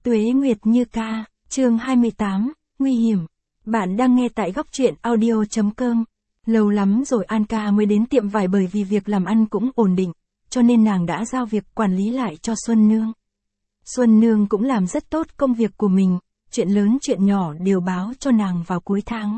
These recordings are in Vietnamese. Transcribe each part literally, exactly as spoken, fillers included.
Tuế Nguyệt Như Ca, chương hai mươi tám, Nguy hiểm. Bạn đang nghe tại góc truyện audio chấm com. Lâu lắm rồi An Ca mới đến tiệm vải bởi vì việc làm ăn cũng ổn định, cho nên nàng đã giao việc quản lý lại cho Xuân Nương. Xuân Nương cũng làm rất tốt công việc của mình, chuyện lớn chuyện nhỏ đều báo cho nàng vào cuối tháng.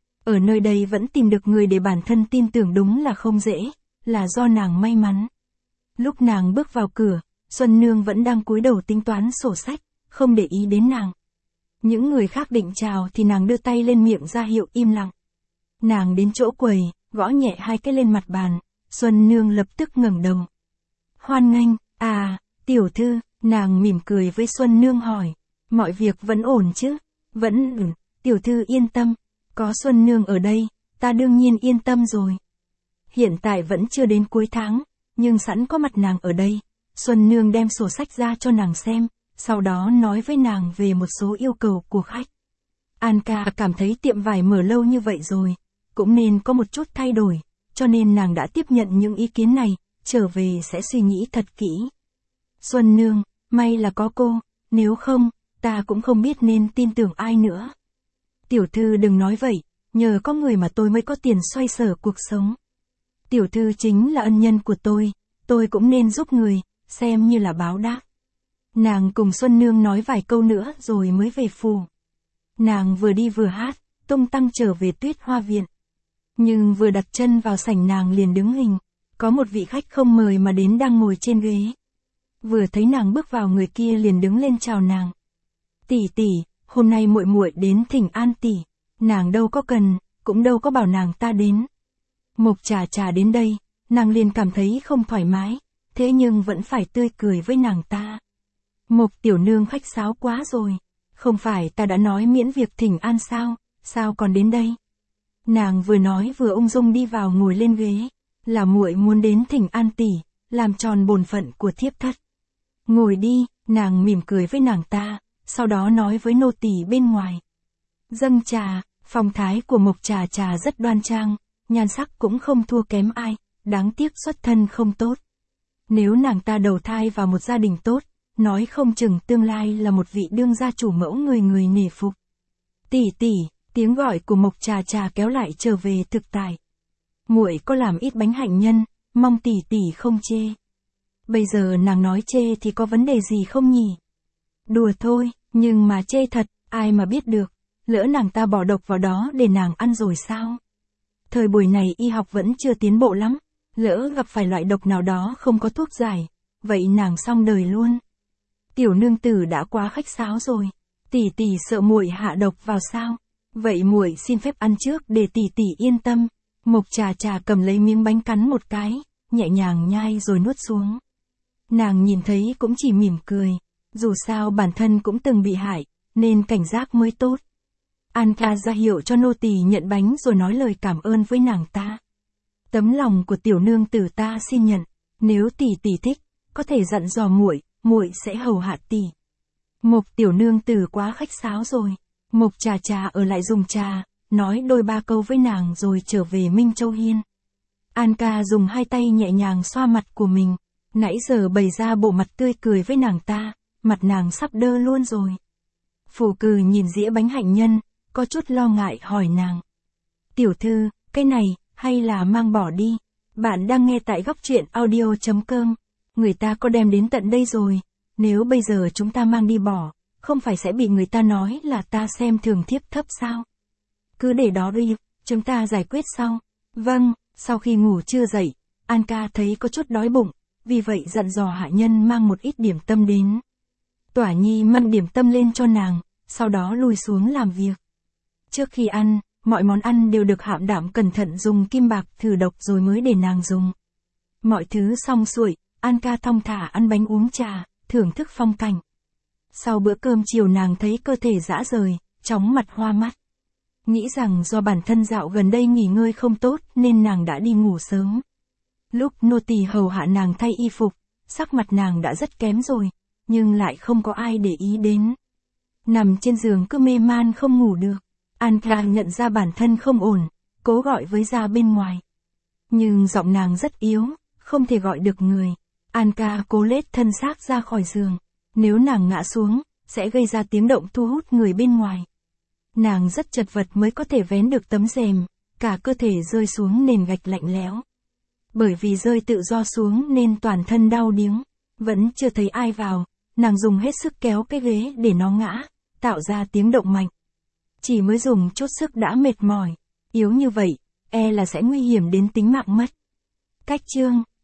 Ở nơi đây vẫn tìm được người để bản thân tin tưởng đúng là không dễ, là do nàng may mắn. Lúc nàng bước vào cửa, Xuân Nương vẫn đang cúi đầu tính toán sổ sách, không để ý đến nàng. Những người khác định chào thì nàng đưa tay lên miệng ra hiệu im lặng. Nàng đến chỗ quầy, gõ nhẹ hai cái lên mặt bàn, Xuân Nương lập tức ngẩng đầu. Hoan nghênh, à, tiểu thư, nàng mỉm cười với Xuân Nương hỏi, mọi việc vẫn ổn chứ? Vẫn ổn, tiểu thư yên tâm, có Xuân Nương ở đây, ta đương nhiên yên tâm rồi. Hiện tại vẫn chưa đến cuối tháng, nhưng sẵn có mặt nàng ở đây, Xuân Nương đem sổ sách ra cho nàng xem, sau đó nói với nàng về một số yêu cầu của khách. An Ca cảm thấy tiệm vải mở lâu như vậy rồi, cũng nên có một chút thay đổi, cho nên nàng đã tiếp nhận những ý kiến này, trở về sẽ suy nghĩ thật kỹ. Xuân Nương, may là có cô, nếu không, ta cũng không biết nên tin tưởng ai nữa. Tiểu thư đừng nói vậy, nhờ có người mà tôi mới có tiền xoay sở cuộc sống. Tiểu thư chính là ân nhân của tôi, tôi cũng nên giúp người, xem như là báo đáp. Nàng cùng Xuân Nương nói vài câu nữa rồi mới về phủ. Nàng vừa đi vừa hát, tung tăng trở về Tuyết Hoa Viện. Nhưng vừa đặt chân vào sảnh nàng liền đứng hình, có một vị khách không mời mà đến đang ngồi trên ghế. Vừa thấy nàng bước vào người kia liền đứng lên chào nàng. Tỷ tỷ, hôm nay muội muội đến thỉnh an tỷ, nàng đâu có cần, cũng đâu có bảo nàng ta đến. Mộc Trà Trà đến đây, nàng liền cảm thấy không thoải mái, thế nhưng vẫn phải tươi cười với nàng ta. Mộc tiểu nương khách sáo quá rồi, không phải ta đã nói miễn việc thỉnh an sao, sao còn đến đây? Nàng vừa nói vừa ung dung đi vào ngồi lên ghế, là muội muốn đến thỉnh an tỷ, làm tròn bổn phận của thiếp thất. Ngồi đi, nàng mỉm cười với nàng ta, sau đó nói với nô tỳ bên ngoài. Dâng trà, phong thái của Mộc Trà Trà rất đoan trang, nhan sắc cũng không thua kém ai, đáng tiếc xuất thân không tốt. Nếu nàng ta đầu thai vào một gia đình tốt, nói không chừng tương lai là một vị đương gia chủ mẫu người người nể phục. Tỷ tỷ, tiếng gọi của Mộc Trà Trà kéo lại trở về thực tại. Muội có làm ít bánh hạnh nhân, mong tỷ tỷ không chê. Bây giờ nàng nói chê thì có vấn đề gì không nhỉ? Đùa thôi, nhưng mà chê thật, ai mà biết được, lỡ nàng ta bỏ độc vào đó để nàng ăn rồi sao? Thời buổi này y học vẫn chưa tiến bộ lắm, lỡ gặp phải loại độc nào đó không có thuốc giải, vậy nàng xong đời luôn. Tiểu nương tử đã quá khách sáo rồi, tỷ tỷ sợ muội hạ độc vào sao? Vậy muội xin phép ăn trước để tỷ tỷ yên tâm. Mộc Trà Trà cầm lấy miếng bánh cắn một cái, nhẹ nhàng nhai rồi nuốt xuống. Nàng nhìn thấy cũng chỉ mỉm cười, dù sao bản thân cũng từng bị hại, nên cảnh giác mới tốt. An Ca ra hiệu cho nô tỳ nhận bánh rồi nói lời cảm ơn với nàng ta. Tấm lòng của tiểu nương tử ta xin nhận, nếu tỷ tỷ thích, có thể dặn dò muội, muội sẽ hầu hạ tỷ. Mộc tiểu nương tử quá khách sáo rồi. Mộc Trà Trà ở lại dùng trà, nói đôi ba câu với nàng rồi trở về Minh Châu Hiên. An Ca dùng hai tay nhẹ nhàng xoa mặt của mình, nãy giờ bày ra bộ mặt tươi cười với nàng ta, mặt nàng sắp đơ luôn rồi. Phù Cừ nhìn dĩa bánh hạnh nhân, có chút lo ngại hỏi nàng. Tiểu thư, cái này, hay là mang bỏ đi? Bạn đang nghe tại góc truyện audio chấm com. Người ta có đem đến tận đây rồi, nếu bây giờ chúng ta mang đi bỏ, không phải sẽ bị người ta nói là ta xem thường thiếp thấp sao? Cứ để đó đi, chúng ta giải quyết sau. Vâng, sau khi ngủ trưa dậy, An Ca thấy có chút đói bụng, vì vậy dặn dò hạ nhân mang một ít điểm tâm đến. Tỏa Nhi mang điểm tâm lên cho nàng, sau đó lùi xuống làm việc. Trước khi ăn, mọi món ăn đều được hạm đảm cẩn thận dùng kim bạc thử độc rồi mới để nàng dùng. Mọi thứ xong xuôi, An Ca thong thả ăn bánh uống trà, thưởng thức phong cảnh. Sau bữa cơm chiều nàng thấy cơ thể rã rời, chóng mặt hoa mắt. Nghĩ rằng do bản thân dạo gần đây nghỉ ngơi không tốt nên nàng đã đi ngủ sớm. Lúc nô tỳ hầu hạ nàng thay y phục, sắc mặt nàng đã rất kém rồi, nhưng lại không có ai để ý đến. Nằm trên giường cứ mê man không ngủ được. An Ca nhận ra bản thân không ổn, cố gọi với gia bên ngoài. Nhưng giọng nàng rất yếu, không thể gọi được người. An Ca cố lết thân xác ra khỏi giường. Nếu nàng ngã xuống, sẽ gây ra tiếng động thu hút người bên ngoài. Nàng rất chật vật mới có thể vén được tấm rèm, cả cơ thể rơi xuống nền gạch lạnh lẽo. Bởi vì rơi tự do xuống nên toàn thân đau điếng, vẫn chưa thấy ai vào, nàng dùng hết sức kéo cái ghế để nó ngã, tạo ra tiếng động mạnh. Chỉ mới dùng chút sức đã mệt mỏi, yếu như vậy, e là sẽ nguy hiểm đến tính mạng mất. Cách chương